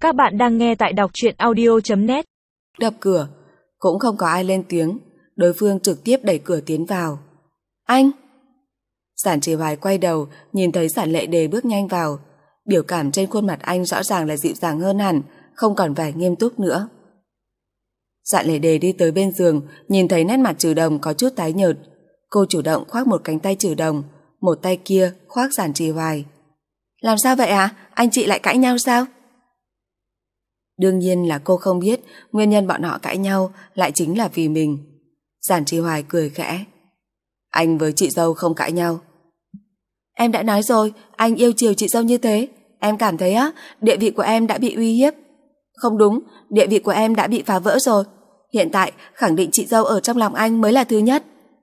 Các bạn đang nghe tại đọc truyện audio.net. Đập cửa, cũng không có ai lên tiếng, đối phương trực tiếp đẩy cửa tiến vào. Anh! Giản Trì Hoài quay đầu, nhìn thấy Giản Lệ Đề bước nhanh vào. Biểu cảm trên khuôn mặt anh rõ ràng là dịu dàng hơn hẳn, không còn vẻ nghiêm túc nữa. Giản Lệ Đề đi tới bên giường, nhìn thấy nét mặt Trừ Đồng có chút tái nhợt. Cô chủ động khoác một cánh tay Trừ Đồng, một tay kia khoác Giản Trì Hoài. Làm sao vậy ạ? Anh chị lại cãi nhau sao? Đương nhiên là cô không biết nguyên nhân bọn họ cãi nhau lại chính là vì mình. Giản Trì Hoài cười khẽ. Anh với chị dâu không cãi nhau. Em đã nói rồi, anh yêu chiều chị dâu như thế. Em cảm thấy địa vị của em đã bị uy hiếp. Không đúng, địa vị của em đã bị phá vỡ rồi. Hiện tại khẳng định chị dâu ở trong lòng anh mới là thứ nhất.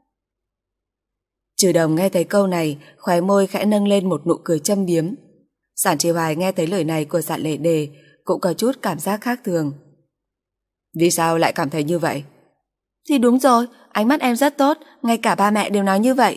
Trừ Đồng nghe thấy câu này, khóe môi khẽ nâng lên một nụ cười châm biếm. Giản Trì Hoài nghe thấy lời này của Giản Lệ Đề cũng có chút cảm giác khác thường. Vì sao lại cảm thấy như vậy? Thì đúng rồi, ánh mắt em rất tốt, ngay cả ba mẹ đều nói như vậy.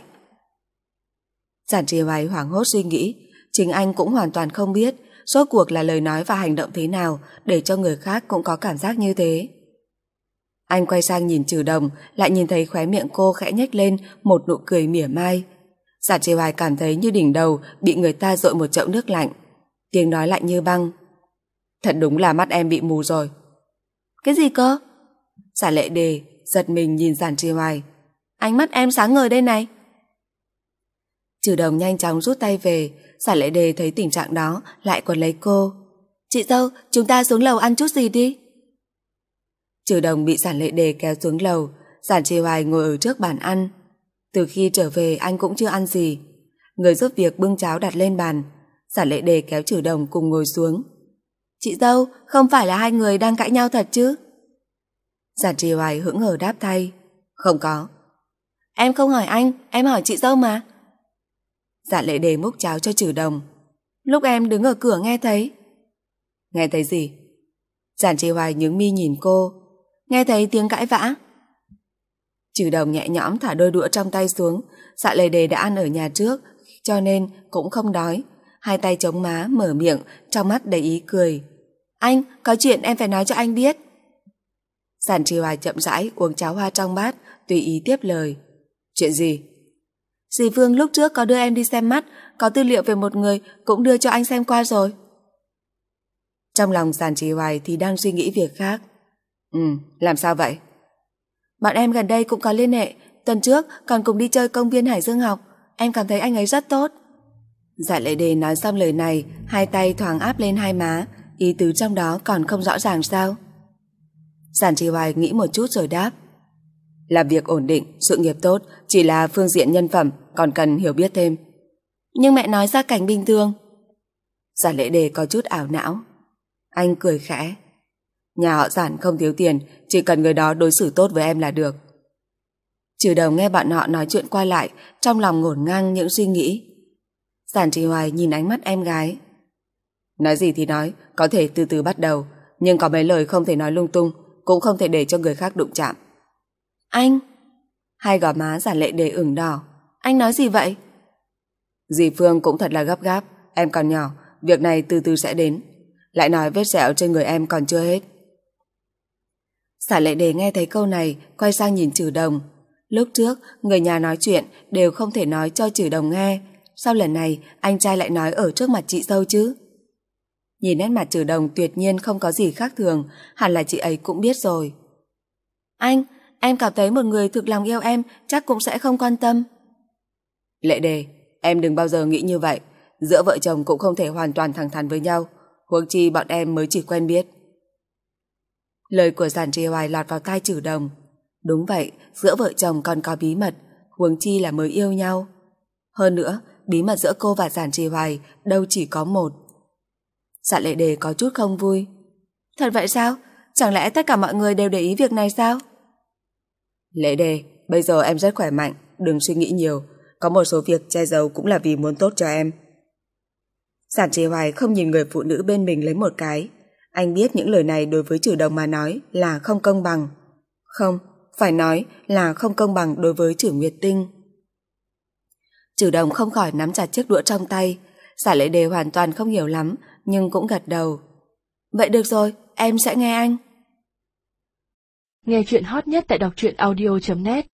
Giản Trì Hoài hoảng hốt suy nghĩ, chính anh cũng hoàn toàn không biết rốt cuộc là lời nói và hành động thế nào để cho người khác cũng có cảm giác như thế. Anh quay sang nhìn Trừ Đồng, lại nhìn thấy khóe miệng cô khẽ nhếch lên một nụ cười mỉa mai. Giản Trì Hoài cảm thấy như đỉnh đầu bị người ta dội một chậu nước lạnh. Tiếng nói lạnh như băng. Thật đúng là mắt em bị mù rồi. Cái gì cơ? Giản Lệ Đề giật mình nhìn Giản Trì Hoài. Ánh mắt em sáng ngời đây này. Trừ Đồng nhanh chóng rút tay về. Giản Lệ Đề thấy tình trạng đó lại quấn lấy cô. Chị dâu, chúng ta xuống lầu ăn chút gì đi. Trừ Đồng bị Giản Lệ Đề kéo xuống lầu. Giản Trì Hoài ngồi ở trước bàn ăn. Từ khi trở về anh cũng chưa ăn gì. Người giúp việc bưng cháo đặt lên bàn. Giản Lệ Đề kéo Trừ Đồng cùng ngồi xuống. Chị dâu, không phải là hai người đang cãi nhau thật chứ? Giản Trì Hoài hững hờ đáp thay. Không có. Em không hỏi anh, em hỏi chị dâu mà. Giản Lệ Đề múc cháo cho Trừ Đồng. Lúc em đứng ở cửa nghe thấy. Nghe thấy gì? Giản Trì Hoài nhướng mi nhìn cô. Nghe thấy tiếng cãi vã. Trừ Đồng nhẹ nhõm thả đôi đũa trong tay xuống. Giản Lệ Đề đã ăn ở nhà trước, cho nên cũng không đói. Hai tay chống má mở miệng, trong mắt đầy ý cười. Anh, có chuyện em phải nói cho anh biết. Giản Trì Hoài chậm rãi uống cháo hoa trong bát, tùy ý tiếp lời. Chuyện gì? Dì Phương lúc trước có đưa em đi xem mắt, có tư liệu về một người cũng đưa cho anh xem qua rồi. Trong lòng Giản Trì Hoài thì đang suy nghĩ việc khác. Làm sao vậy? Bọn em gần đây cũng có liên hệ, tuần trước còn cùng đi chơi công viên Hải Dương học. Em cảm thấy anh ấy rất tốt. Giản Lệ Đề nói xong lời này, hai tay thoáng áp lên hai má, ý tứ trong đó còn không rõ ràng sao? Giản Trì Hoài nghĩ một chút rồi đáp. Làm việc ổn định, sự nghiệp tốt, chỉ là phương diện nhân phẩm, còn cần hiểu biết thêm. Nhưng mẹ nói gia cảnh bình thường. Giản Lệ Đề có chút ảo não. Anh cười khẽ. Nhà họ Giản không thiếu tiền, chỉ cần người đó đối xử tốt với em là được. Trừ Đồng nghe bọn họ nói chuyện qua lại, trong lòng ngổn ngang những suy nghĩ. Giản Trì Hoài nhìn ánh mắt em gái. Nói gì thì nói, có thể từ từ bắt đầu, nhưng có mấy lời không thể nói lung tung, cũng không thể để cho người khác đụng chạm. Anh! Hai gò má Giản Lệ Đề ửng đỏ. Anh nói gì vậy? Dì Phương cũng thật là gấp gáp, em còn nhỏ, việc này từ từ sẽ đến. Lại nói vết sẹo trên người em còn chưa hết. Giản Lệ Đề nghe thấy câu này, quay sang nhìn Trừ Đồng. Lúc trước, người nhà nói chuyện đều không thể nói cho Trừ Đồng nghe. Sao lần này anh trai lại nói ở trước mặt chị dâu chứ? Nhìn nét mặt Trừ Đồng tuyệt nhiên không có gì khác thường, hẳn là chị ấy cũng biết rồi. Anh, em cảm thấy một người thực lòng yêu em chắc cũng sẽ không quan tâm. Lệ Đề, em đừng bao giờ nghĩ như vậy. Giữa vợ chồng cũng không thể hoàn toàn thẳng thắn với nhau, huống chi bọn em mới chỉ quen biết. Lời của Giản Trì Hoài lọt vào tai Trừ Đồng. Đúng vậy, giữa vợ chồng còn có bí mật, huống chi là mới yêu nhau. Hơn nữa, bí mật giữa cô và Giản Trì Hoài đâu chỉ có một. Giản Lệ Đề có chút không vui. Thật vậy sao? Chẳng lẽ tất cả mọi người đều để ý việc này sao? Lệ Đề, bây giờ em rất khỏe mạnh, đừng suy nghĩ nhiều. Có một số việc che giấu cũng là vì muốn tốt cho em. Giản Trì Hoài không nhìn người phụ nữ bên mình lấy một cái. Anh biết những lời này đối với Trừ Đồng mà nói là không công bằng. Không, phải nói là không công bằng đối với Trử Nguyệt Tinh. Trừ Đồng không khỏi nắm chặt chiếc đũa trong tay. Giản Lệ Đề hoàn toàn không hiểu lắm, nhưng cũng gật đầu. Vậy được rồi, em sẽ nghe anh. Nghe chuyện hot nhất tại đọc truyện audio.net